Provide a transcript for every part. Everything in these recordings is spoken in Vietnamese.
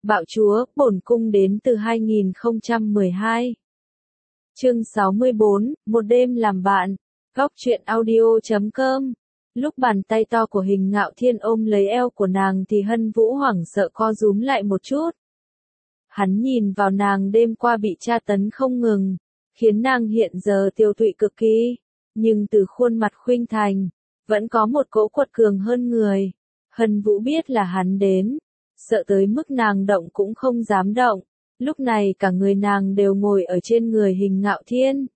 Bạo chúa, bổn cung đến từ 2012. Chương 64, một đêm làm bạn. Góc truyện audio.com. Lúc bàn tay to của Hình Ngạo Thiên ôm lấy eo của nàng thì Hân Vũ hoảng sợ co rúm lại một chút. Hắn nhìn vào nàng đêm qua bị tra tấn không ngừng, khiến nàng hiện giờ tiêu tụy cực kỳ, nhưng từ khuôn mặt khuynh thành, vẫn có một cỗ quật cường hơn người. Hân Vũ biết là hắn đến, sợ tới mức nàng động cũng không dám động, lúc này cả người nàng đều ngồi ở trên người Hình Ngạo Thiên.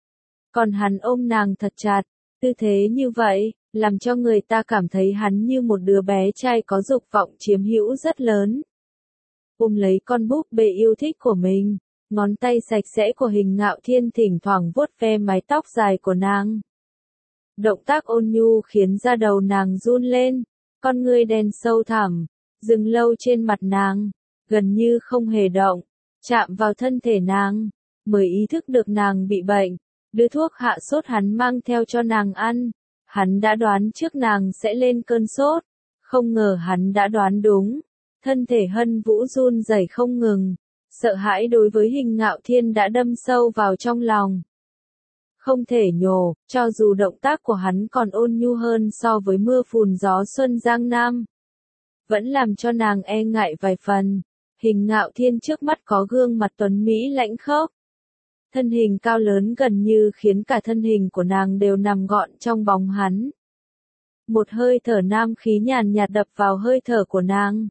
Còn hắn ôm nàng thật chặt, tư thế như vậy, làm cho người ta cảm thấy hắn như một đứa bé trai có dục vọng chiếm hữu rất lớn. Ôm lấy con búp bê yêu thích của mình, ngón tay sạch sẽ của Hình Ngạo Thiên thỉnh thoảng vuốt ve mái tóc dài của nàng. Động tác ôn nhu khiến da đầu nàng run lên, con ngươi đen sâu thẳm, dừng lâu trên mặt nàng, gần như không hề động, chạm vào thân thể nàng, mới ý thức được nàng bị bệnh, đưa thuốc hạ sốt hắn mang theo cho nàng ăn. Hắn đã đoán trước nàng sẽ lên cơn sốt, không ngờ hắn đã đoán đúng. Thân thể Hân Vũ run rẩy không ngừng, sợ hãi đối với Hình Ngạo Thiên đã đâm sâu vào trong lòng. Không thể nhổ, cho dù động tác của hắn còn ôn nhu hơn so với mưa phùn gió xuân Giang Nam, vẫn làm cho nàng e ngại vài phần. Hình Ngạo Thiên trước mắt có gương mặt tuấn mỹ lãnh khốc. Thân hình cao lớn gần như khiến cả thân hình của nàng đều nằm gọn trong bóng hắn. Một hơi thở nam khí nhàn nhạt đập vào hơi thở của nàng,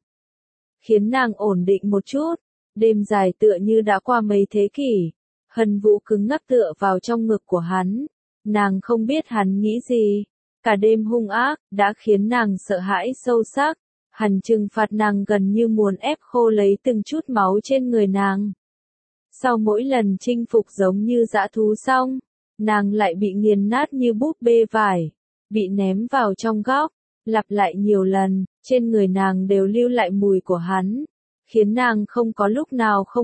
khiến nàng ổn định một chút. Đêm dài tựa như đã qua mấy thế kỷ. Hân Vũ cứng ngắc tựa vào trong ngực của hắn. Nàng không biết hắn nghĩ gì. Cả đêm hung ác, đã khiến nàng sợ hãi sâu sắc. Hắn trừng phạt nàng gần như muốn ép khô lấy từng chút máu trên người nàng. Sau mỗi lần chinh phục giống như dã thú xong, nàng lại bị nghiền nát như búp bê vải, bị ném vào trong góc, lặp lại nhiều lần, trên người nàng đều lưu lại mùi của hắn, khiến nàng không có lúc nào không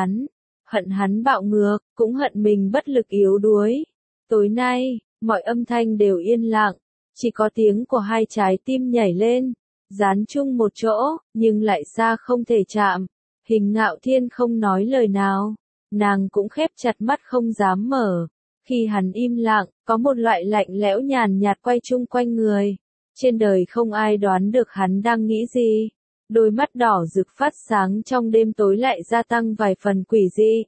hận hắn bạo ngược, cũng hận mình bất lực yếu đuối. Tối nay, mọi âm thanh đều yên lặng, chỉ có tiếng của hai trái tim nhảy lên, dán chung một chỗ, nhưng lại xa không thể chạm. Hình Ngạo Thiên không nói lời nào, nàng cũng khép chặt mắt không dám mở. Khi hắn im lặng, có một loại lạnh lẽo nhàn nhạt quay chung quanh người. Trên đời không ai đoán được hắn đang nghĩ gì. Đôi mắt đỏ rực phát sáng trong đêm tối lại gia tăng vài phần quỷ dị.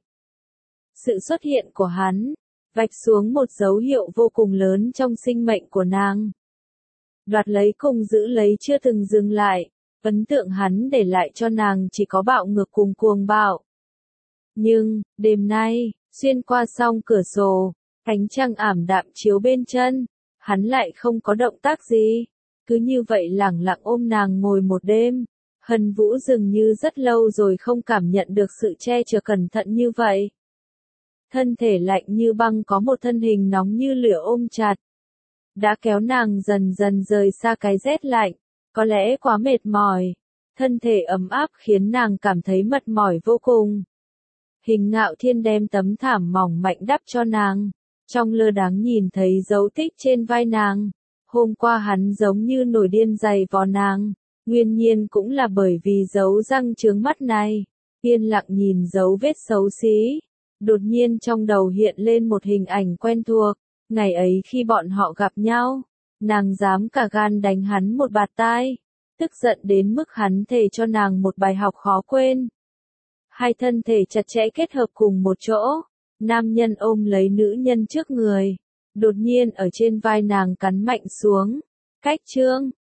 Sự xuất hiện của hắn, vạch xuống một dấu hiệu vô cùng lớn trong sinh mệnh của nàng. Đoạt lấy cùng giữ lấy chưa từng dừng lại, ấn tượng hắn để lại cho nàng chỉ có bạo ngược cùng cuồng bạo. Nhưng, đêm nay, xuyên qua song cửa sổ, ánh trăng ảm đạm chiếu bên chân, hắn lại không có động tác gì, cứ như vậy lẳng lặng ôm nàng ngồi một đêm. Hân Vũ dường như rất lâu rồi không cảm nhận được sự che chở cẩn thận như vậy. Thân thể lạnh như băng có một thân hình nóng như lửa ôm chặt, đã kéo nàng dần dần rời xa cái rét lạnh, có lẽ quá mệt mỏi. Thân thể ấm áp khiến nàng cảm thấy mệt mỏi vô cùng. Hình Ngạo Thiên đem tấm thảm mỏng mảnh đắp cho nàng, trong lơ đãng nhìn thấy dấu tích trên vai nàng. Hôm qua hắn giống như nổi điên giày vò nàng, nguyên nhiên cũng là bởi vì dấu răng trướng mắt này. Yên lặng nhìn dấu vết xấu xí, đột nhiên trong đầu hiện lên một hình ảnh quen thuộc. Ngày ấy khi bọn họ gặp nhau, nàng dám cả gan đánh hắn một bạt tai, tức giận đến mức hắn thề cho nàng một bài học khó quên. Hai thân thể chặt chẽ kết hợp cùng một chỗ, nam nhân ôm lấy nữ nhân trước người, đột nhiên ở trên vai nàng cắn mạnh xuống. Cách chương